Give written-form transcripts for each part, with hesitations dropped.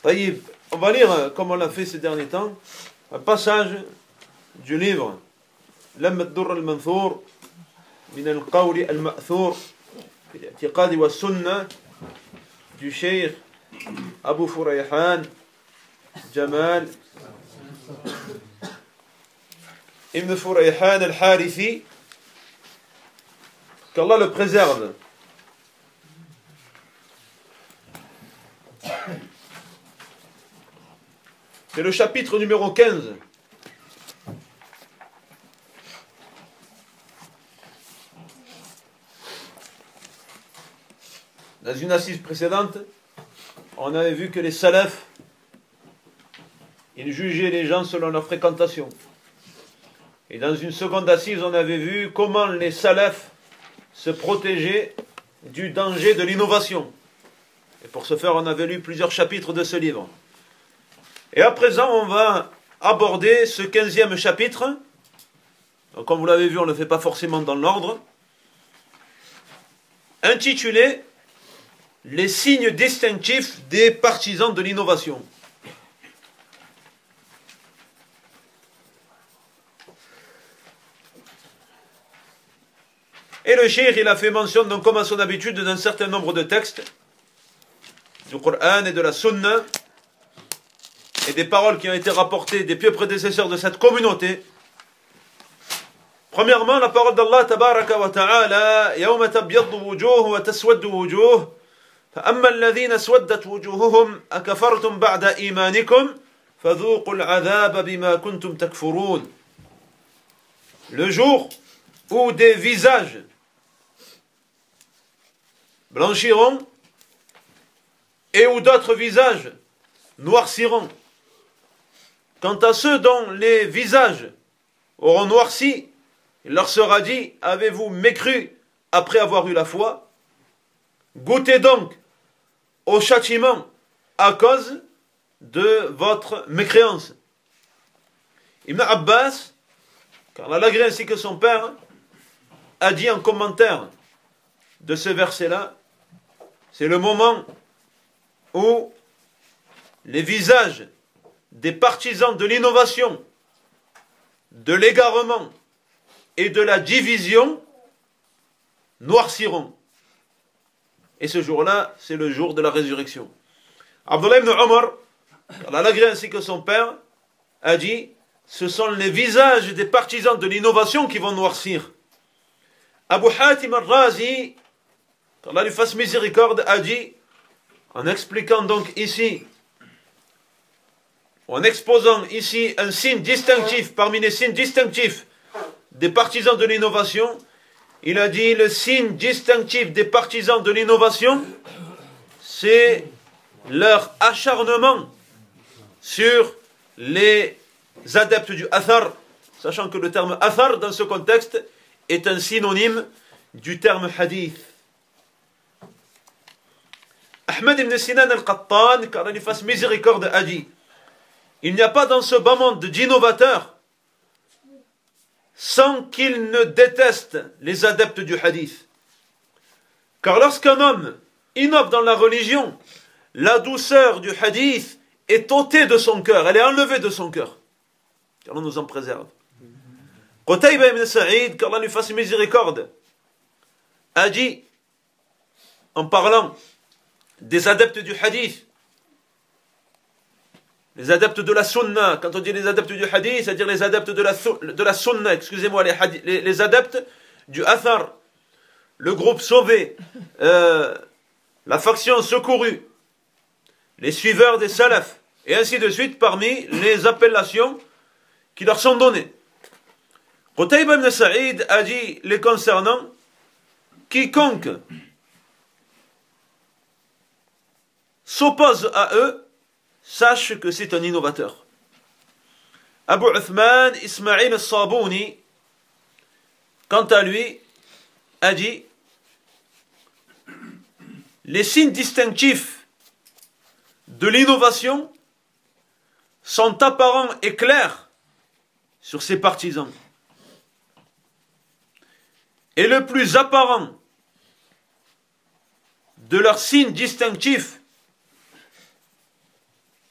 طيب, on va lire, comme on l'a fait ces derniers temps, un passage du livre لم الدر المنثور من القول المأثور في الاعتقاد والسنة du Cheikh Abu Furayhan Jamal Ibn Furayhan al-Harithi, qu'Allah le préserve. C'est le chapitre numéro 15. Dans une assise précédente, on avait vu que les salafs, ils jugeaient les gens selon leur fréquentation. Et dans une seconde assise, on avait vu comment les salafs se protégeaient du danger de l'innovation. Et pour ce faire, on avait lu plusieurs chapitres de ce livre. Et à présent, on va aborder ce 15e chapitre. Donc, comme vous l'avez vu, on ne le fait pas forcément dans l'ordre. Intitulé « Les signes distinctifs des partisans de l'innovation ». Et le cheikh, il a fait mention, donc, comme à son habitude, d'un certain nombre de textes du Coran et de la Sunna et des paroles qui ont été rapportées des pieux prédécesseurs de cette communauté. Premièrement, la parole d'Allah tabaraka wa ta'ala يَوْمَ تَبْيَضُّ وُجُوهُ وَتَسْوَدُّ وُجُوهُ فَأَمَّا الَّذِينَ اسْوَدَّتْ وُجُوهُهُمْ أَكَفَرْتُمْ بَعْدَ إِيمَانِكُمْ فَذُوقُوا الْعَذَابَ بِمَا كُنْتُمْ تَكْفُرُونَ. Le jour où des visages blanchiront et où d'autres visages noirciront. Quant à ceux dont les visages auront noirci, il leur sera dit: avez-vous mécru après avoir eu la foi? Goûtez donc au châtiment à cause de votre mécréance. Ibn Abbas, car Allah l'agré ainsi que son père, a dit en commentaire de ce verset-là, c'est le moment où les visages des partisans de l'innovation, de l'égarement et de la division noirciront. Et ce jour-là, c'est le jour de la résurrection. Abdullah ibn Omar, Allah l'agré ainsi que son père, a dit: ce sont les visages des partisans de l'innovation qui vont noircir. Abu Hatim al-Razi, qu'Allah lui fasse miséricorde, a dit, en expliquant donc ici, en exposant ici un signe distinctif parmi les signes distinctifs des partisans de l'innovation, il a dit: le signe distinctif des partisans de l'innovation, c'est leur acharnement sur les adeptes du athar, sachant que le terme athar dans ce contexte est un synonyme du terme hadith. Ahmed ibn Sinan al-Qattan, car il fasse miséricorde, a dit: il n'y a pas dans ce bas monde d'innovateurs sans qu'ils ne détestent les adeptes du hadith. Car lorsqu'un homme innove dans la religion, la douceur du hadith est ôtée de son cœur, elle est enlevée de son cœur. Qu'Allah nous en préserve. Qutayba ibn Sa'id, qu'Allah lui fasse miséricorde, a dit, en parlant des adeptes du hadith, les adeptes de la sunna, quand on dit les adeptes du hadith, c'est-à-dire les adeptes de la sunna, excusez-moi, les adeptes du athar, le groupe sauvé, la faction secourue, les suiveurs des salafs, et ainsi de suite, parmi les appellations qui leur sont données. Qutayba ibn Sa'id a dit les concernant: quiconque s'oppose à eux, sache que c'est un innovateur. Abu Uthman Ismail al-Sabouni, quant à lui, a dit: les signes distinctifs de l'innovation sont apparents et clairs sur ses partisans. Et le plus apparent de leurs signes distinctifs,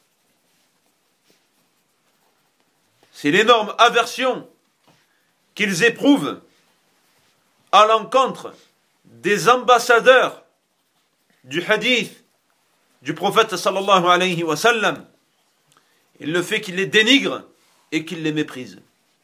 c'est l'énorme aversion qu'ils éprouvent à l'encontre des ambassadeurs du hadith du prophète sallallahu alayhi wa sallam, et le fait qu'ils les dénigrent et qu'ils les méprisent.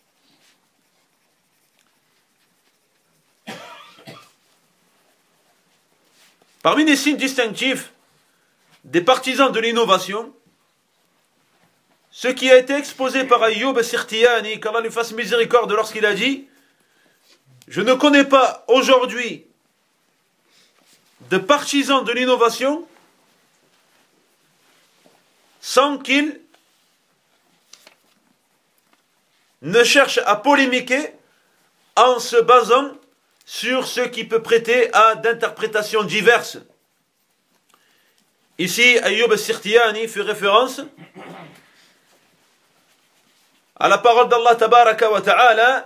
Parmi les signes distinctifs des partisans de l'innovation, ce qui a été exposé par Ayyub as-Sikhtiyani, qu'Allah lui fasse miséricorde, lorsqu'il a dit: je ne connais pas aujourd'hui de partisans de l'innovation sans qu'ils ne cherchent à polémiquer en se basant sur ce qui peut prêter à d'interprétations diverses. Ici, Ayyub as-Sikhtiyani fait référence à la parole d'Allah tabaraka wa ta'ala: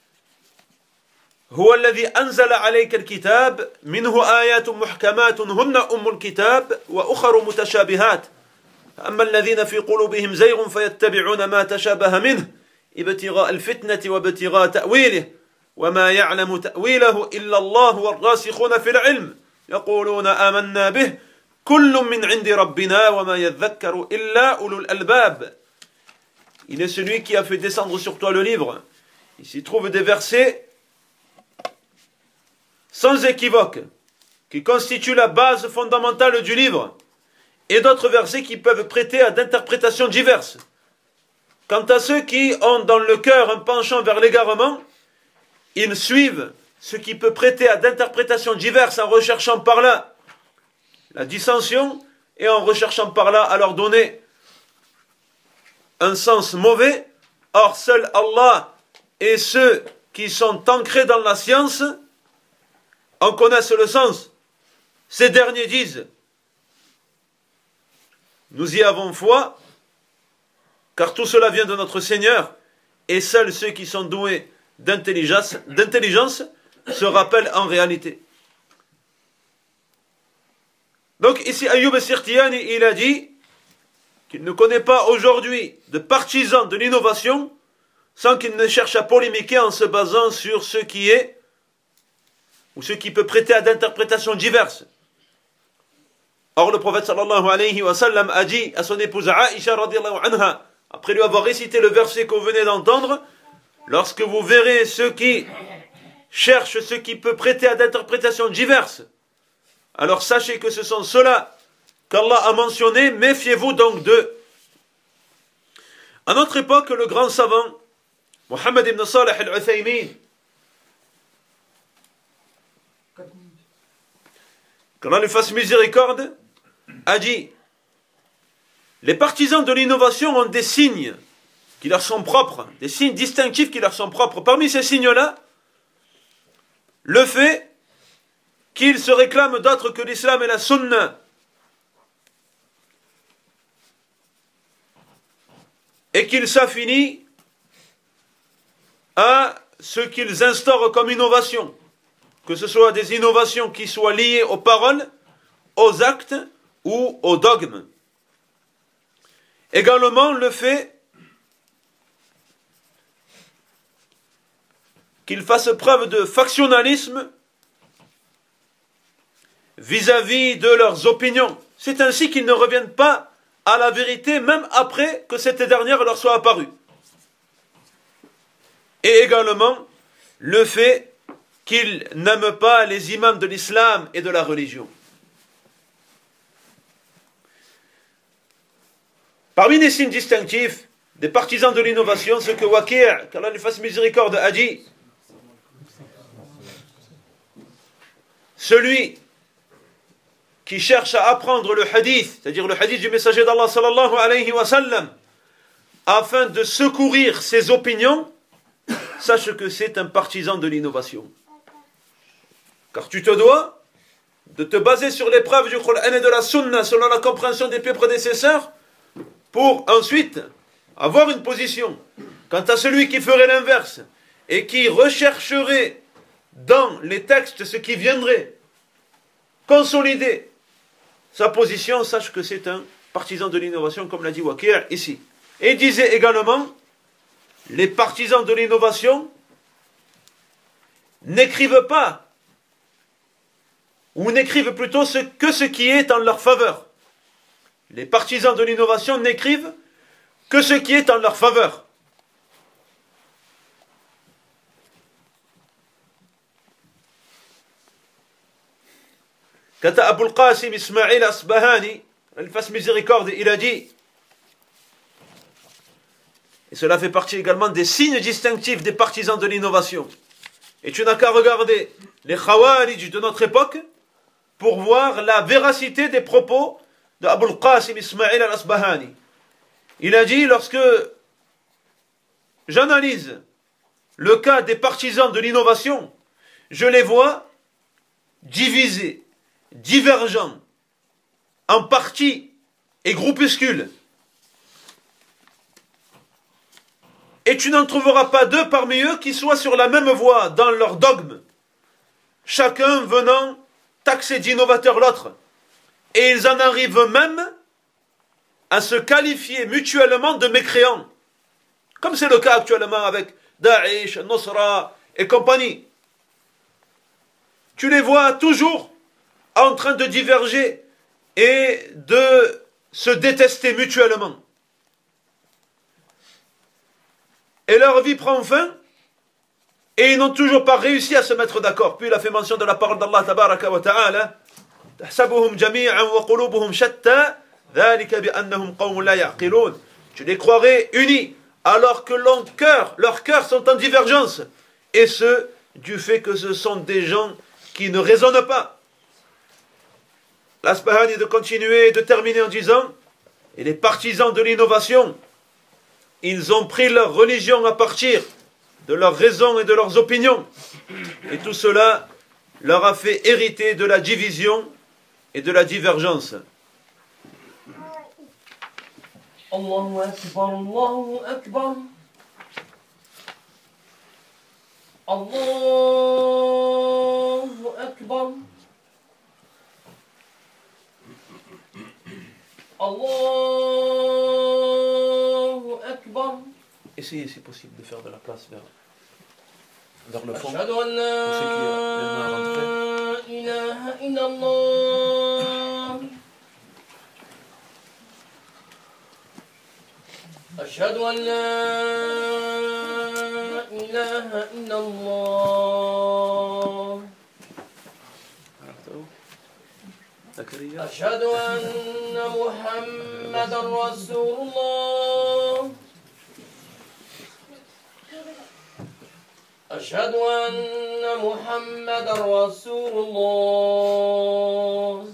هو الذي أنزل عليك الكتاب منه آيات محكمات هن أم الكتاب وأخر متشابهات أما الذين في قلوبهم زيغ فيتبعون ما تشابه منه ابتغاء الفتنة وابتغاء تأويله وما يعلم تأويله إلا الله والراسخون في العلم يقولون آمنا به كل من عند ربنا وما يذكر إلا أولو الألباب. Il est celui qui a fait descendre sur toi le livre. Il s'y trouve des versets sans équivoque, qui constituent la base fondamentale du livre, et d'autres versets qui peuvent prêter à d'interprétations diverses. Quant à ceux qui ont dans le cœur un penchant vers l'égarement, ils suivent ce qui peut prêter à d'interprétations diverses en recherchant par là la dissension et en recherchant par là à leur donner un sens mauvais. Or, seul Allah et ceux qui sont ancrés dans la science en connaissent le sens. Ces derniers disent: nous y avons foi, car tout cela vient de notre Seigneur, et seuls ceux qui sont doués d'intelligence se rappellent en réalité. Donc ici, Ayyub as-Sikhtiyani, il a dit qu'il ne connaît pas aujourd'hui de partisans de l'innovation sans qu'il ne cherche à polémiquer en se basant sur ce qui est ou ce qui peut prêter à d'interprétations diverses. Or, le prophète sallallahu alayhi wa sallam a dit à son épouse Aïcha radiyallahu anha, après lui avoir récité le verset que vous venez d'entendre: lorsque vous verrez ceux qui cherchent ce qui peut prêter à d'interprétations diverses, alors sachez que ce sont ceux-là qu'Allah a mentionnés, méfiez-vous donc d'eux. À notre époque, le grand savant Mohammed ibn Salih al-Uthaymin, qu'Allah lui fasse miséricorde, a dit: les partisans de l'innovation ont des signes qui leur sont propres, des signes distinctifs qui leur sont propres. Parmi ces signes-là, le fait qu'ils se réclament d'autre que l'islam et la sunna, et qu'ils s'affinient à ce qu'ils instaurent comme innovation, que ce soit des innovations qui soient liées aux paroles, aux actes ou aux dogmes. Également le fait qu'ils fassent preuve de factionnalisme vis-à-vis de leurs opinions. C'est ainsi qu'ils ne reviennent pas à la vérité même après que cette dernière leur soit apparue. Et également le fait qu'ils n'aiment pas les imams de l'islam et de la religion. Parmi les signes distinctifs des partisans de l'innovation, ce que Waqi', qu'Allah lui fasse miséricorde, a dit: celui qui cherche à apprendre le hadith, c'est-à-dire le hadith du messager d'Allah sallallahu alayhi wa sallam, afin de secourir ses opinions, sache que c'est un partisan de l'innovation. Car tu te dois de te baser sur les preuves du Coran et de la Sunna selon la compréhension des pieux prédécesseurs pour ensuite avoir une position. Quant à celui qui ferait l'inverse et qui rechercherait dans les textes ce qui viendrait consolider sa position, sache que c'est un partisan de l'innovation, comme l'a dit Waqi' ici. Et il disait également les partisans de l'innovation n'écrivent pas, ou n'écrivent plutôt que ce qui est en leur faveur. Les partisans de l'innovation n'écrivent que ce qui est en leur faveur. Quant à Abul Qasim Ismail Asbahani, il fasse miséricorde, il a dit, et cela fait partie également des signes distinctifs des partisans de l'innovation. Et tu n'as qu'à regarder les Khawarij de notre époque pour voir la véracité des propos de Abul Qasim Ismail al-Asbahani. Il a dit, lorsque j'analyse le cas des partisans de l'innovation, je les vois divisés, divergents, en partis et groupuscules. Et tu n'en trouveras pas deux parmi eux qui soient sur la même voie dans leur dogme, chacun venant taxer d'innovateur l'autre. Et ils en arrivent même à se qualifier mutuellement de mécréants, comme c'est le cas actuellement avec Daesh, Nusra et compagnie. Tu les vois toujours en train de diverger et de se détester mutuellement. Et leur vie prend fin, et ils n'ont toujours pas réussi à se mettre d'accord. Puis il a fait mention de la parole d'Allah tabaraka wa ta'ala, تحسبهم جميعا وقلوبهم شتى ذلك بأنهم قوم لا يعقلون. Tu les croirais unis, alors que leurs cœurs sont en divergence, et ce, du fait que ce sont des gens qui ne raisonnent pas. L'Asbahani de continuer et de terminer en disant, et les partisans de l'innovation, ils ont pris leur religion à partir de leurs raisons et de leurs opinions. Et tout cela leur a fait hériter de la division et de la divergence. Allahu Akbar, Allahu Akbar. Allahu Akbar. Allahu Akbar. Essayez, si possible, de faire de la place vers le fond. Ashhadu an la ilaha illallah. Ashhadu an la ilaha illallah. أشهد أن محمدا رسول الله. أشهد أن محمدا رسول الله.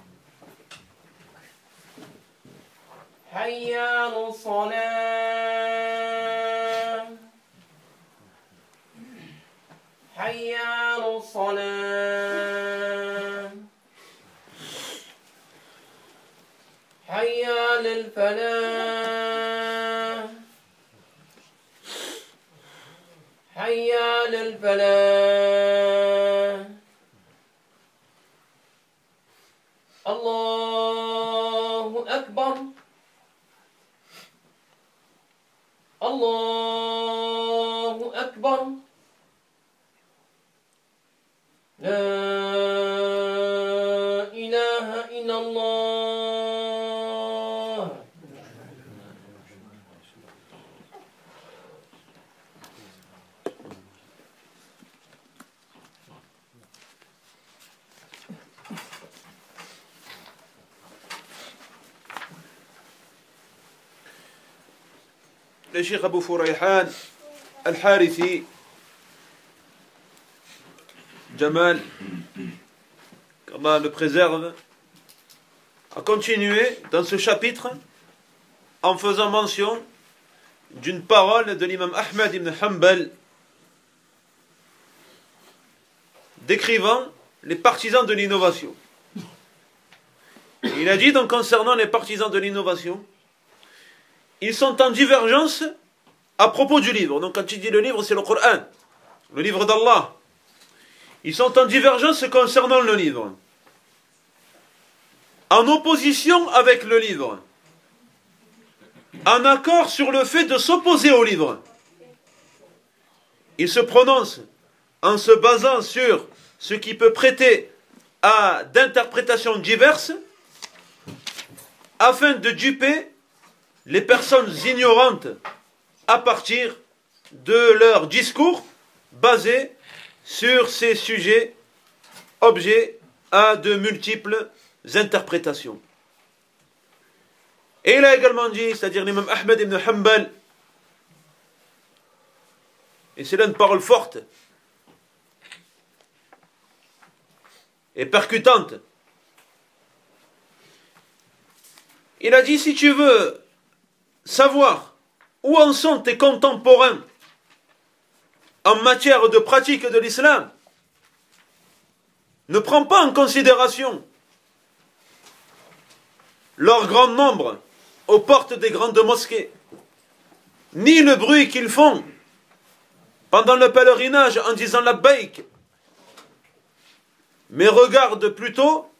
حي على الصلاة. حي على الصلاة. حي على الفلاح. حي على الفلاح. الله أكبر. الله أكبر. لا إله إلا الله. Le Cheikh Abou Fourayhan Al-Harithi Jamal, qu'Allah le préserve, a continué dans ce chapitre en faisant mention d'une parole de l'imam Ahmed ibn Hanbal décrivant les partisans de l'innovation. Il a dit donc concernant les partisans de l'innovation, ils sont en divergence à propos du livre. Donc quand il dit le livre, c'est le Coran, le livre d'Allah. Ils sont en divergence concernant le livre, en opposition avec le livre, en accord sur le fait de s'opposer au livre. il se prononce en se basant sur ce qui peut prêter à d'interprétations diverses afin de duper les personnes ignorantes à partir de leur discours basé sur ces sujets objets à de multiples interprétations. Et il a également dit, c'est-à-dire l'imam Ahmed ibn Hanbal, et c'est là une parole forte et percutante, il a dit, si tu veux savoir où en sont tes contemporains en matière de pratique de l'islam, ne prends pas en considération leur grand nombre aux portes des grandes mosquées, ni le bruit qu'ils font pendant le pèlerinage en disant labbaïk, mais regarde plutôt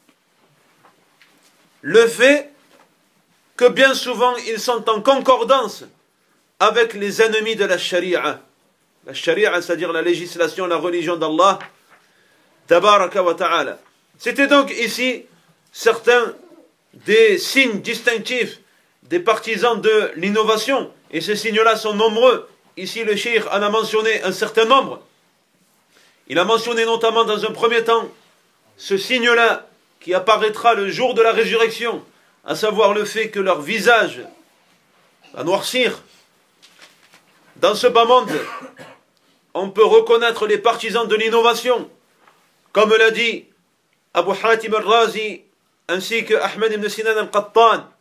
le fait que bien souvent ils sont en concordance avec les ennemis de la charia. La charia, c'est-à-dire la législation, la religion d'Allah, tabaraka wa ta'ala. C'était donc ici certains des signes distinctifs des partisans de l'innovation, et ces signes-là sont nombreux. Ici le cheikh en a mentionné un certain nombre. Il a mentionné notamment dans un premier temps ce signe-là qui apparaîtra le jour de la résurrection, à savoir le fait que leur visage va noircir. Dans ce bas monde, on peut reconnaître les partisans de l'innovation, comme l'a dit Abu Hatim al-Razi ainsi que Ahmed ibn Sinan al-Qattan.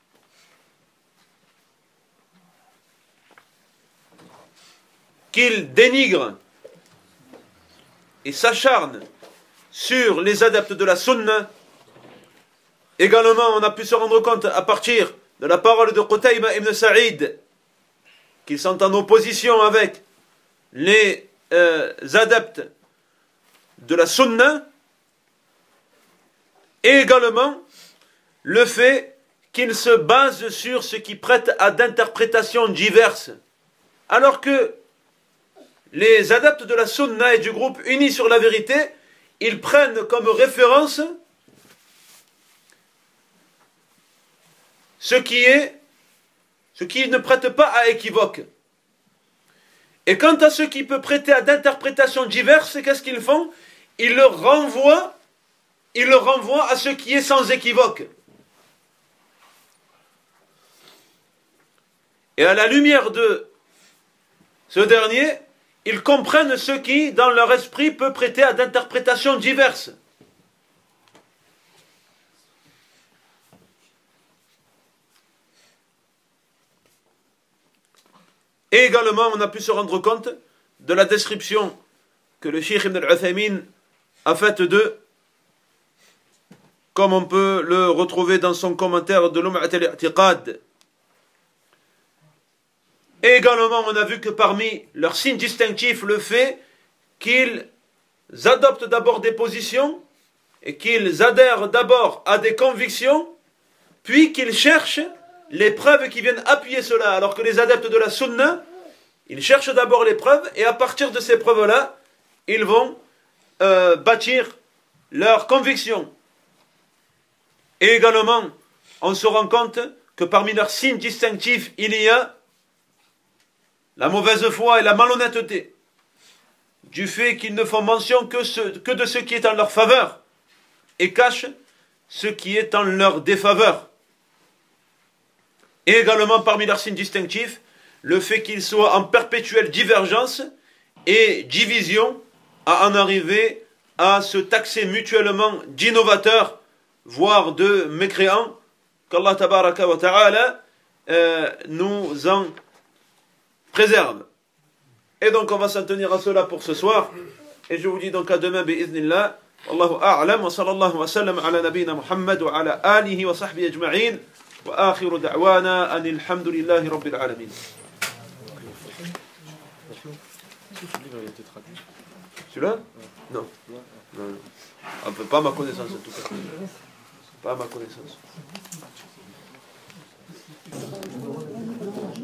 Qu'ils dénigrent et s'acharnent sur les adeptes de la sunna. Également, on a pu se rendre compte à partir de la parole de Qutayba ibn Sa'id qu'ils sont en opposition avec les adeptes de la sunna, et également le fait qu'ils se basent sur ce qui prête à d'interprétations diverses, alors que les adeptes de la sunna et du groupe unis sur la vérité, ils prennent comme référence ce qui ne prête pas à équivoque. Et quant à ce qui peut prêter à d'interprétations diverses, qu'est-ce qu'ils font? Ils le renvoient à ce qui est sans équivoque. Et à la lumière de ce dernier, ils comprennent ce qui, dans leur esprit, peut prêter à d'interprétations diverses. Et également, on a pu se rendre compte de la description que le Cheikh Ibn al-Uthaymin a faite d'eux, comme on peut le retrouver dans son commentaire de Lum'at al-I'tiqad. Et également, on a vu que parmi leurs signes distinctifs, le fait qu'ils adoptent d'abord des positions et qu'ils adhèrent d'abord à des convictions, puis qu'ils cherchent les preuves qui viennent appuyer cela, alors que les adeptes de la sunna, ils cherchent d'abord les preuves, et à partir de ces preuves-là, ils vont bâtir leurs convictions. Et également, on se rend compte que parmi leurs signes distinctifs, il y a la mauvaise foi et la malhonnêteté, du fait qu'ils ne font mention que de ce qui est en leur faveur, et cachent ce qui est en leur défaveur. Et également parmi leurs signes distinctifs, le fait qu'ils soient en perpétuelle divergence et division, à en arriver à se taxer mutuellement d'innovateurs, voire de mécréants, qu'Allah tabaraka wa ta'ala nous en préserve. Et donc on va s'en tenir à cela pour ce soir, et je vous dis donc à demain bi'iznillah. Wallahu a'lam wa sallallahu wa sallam ala nabiyyina Muhammad wa ala alihi wa sahbihi ajma'in. وآخر دعوانا أن الحمد لله رب العالمين. Celui-là? Non. Non. Pas à ma connaissance en tout cas. Pas à ma connaissance.